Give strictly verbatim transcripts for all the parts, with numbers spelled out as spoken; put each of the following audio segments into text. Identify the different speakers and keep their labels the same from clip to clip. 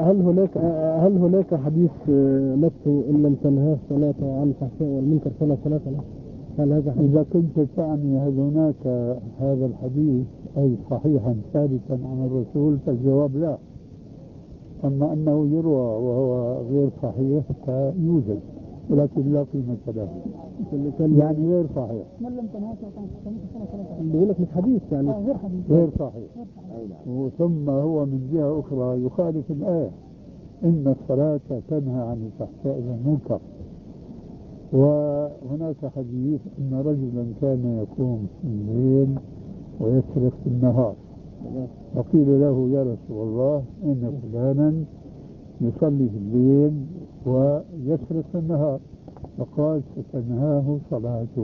Speaker 1: هل هناك هل هناك حديث نفسه إن لم تنهاه الصلاة عن الفحشاء والمنكر فلا صلاة له؟ هل هذا حديث؟
Speaker 2: إذا كنت تعني هل هناك هذا الحديث أي صحيحا ثابتا عن الرسول فالجواب لا. أما أنه يروى وهو غير صحيح فيوجد ولكن لا قيمة له، يعني غير صحيح.
Speaker 3: من لم تنهاه
Speaker 1: اللي يقول لك مش حديث يعني
Speaker 3: غير حديث
Speaker 2: غير صحيح. وثم هو من جهة أخرى يخالف الآية إن الصلاة تنهى عن الفحشاء والمنكر. وهناك حديث أن رجلا كان يقوم في الليل ويسرق في النهار، فقيل له يا رسول الله إن فلانا يصلي في الليل ويسرق في النهار، فقال ستنهاه صلاته.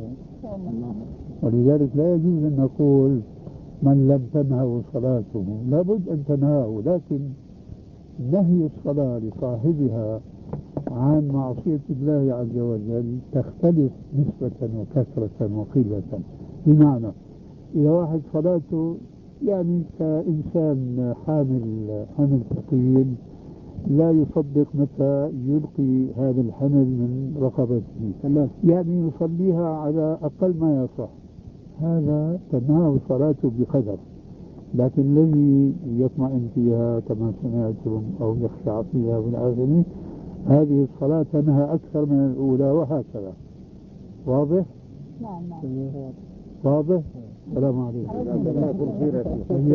Speaker 2: ولذلك لا يجوز أن نقول من لم تنهه صلاته، لابد أن تنهاه، لكن نهي الصلاة لصاحبها عن معصية الله عز وجل تختلف نسبة وكثرة وقلة. بمعنى إذا واحد صلاته يعني كإنسان حامل حمل ثقيل لا يصدق متى يلقي هذا الحمل من رقبته، يعني يصليها على أقل ما يصح، هذا تنهى صلاته بقدر. لكن الذي يطمئن فيها كما سمعتم أو يخشع فيها بالآخرين، هذه الصلاة تنهى أكثر من الأولى وهكذا. واضح؟
Speaker 3: نعم نعم
Speaker 2: واضح؟ السلام عليكم.